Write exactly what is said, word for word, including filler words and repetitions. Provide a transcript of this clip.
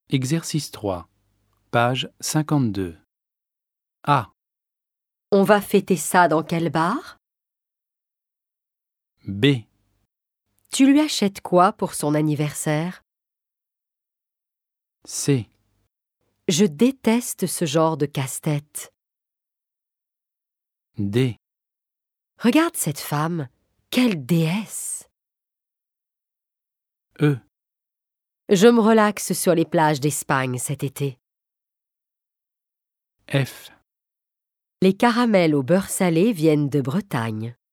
Exercice trois, page cinquante-deux. A. On va fêter ça dans quel bar? B. Tu lui achètes quoi pour son anniversaire? C. Je déteste ce genre de casse-tête. D. Regarde cette femme, quelle déesse! E. Je me relaxe sur les plages d'Espagne cet été. F. Les caramels au beurre salé viennent de Bretagne.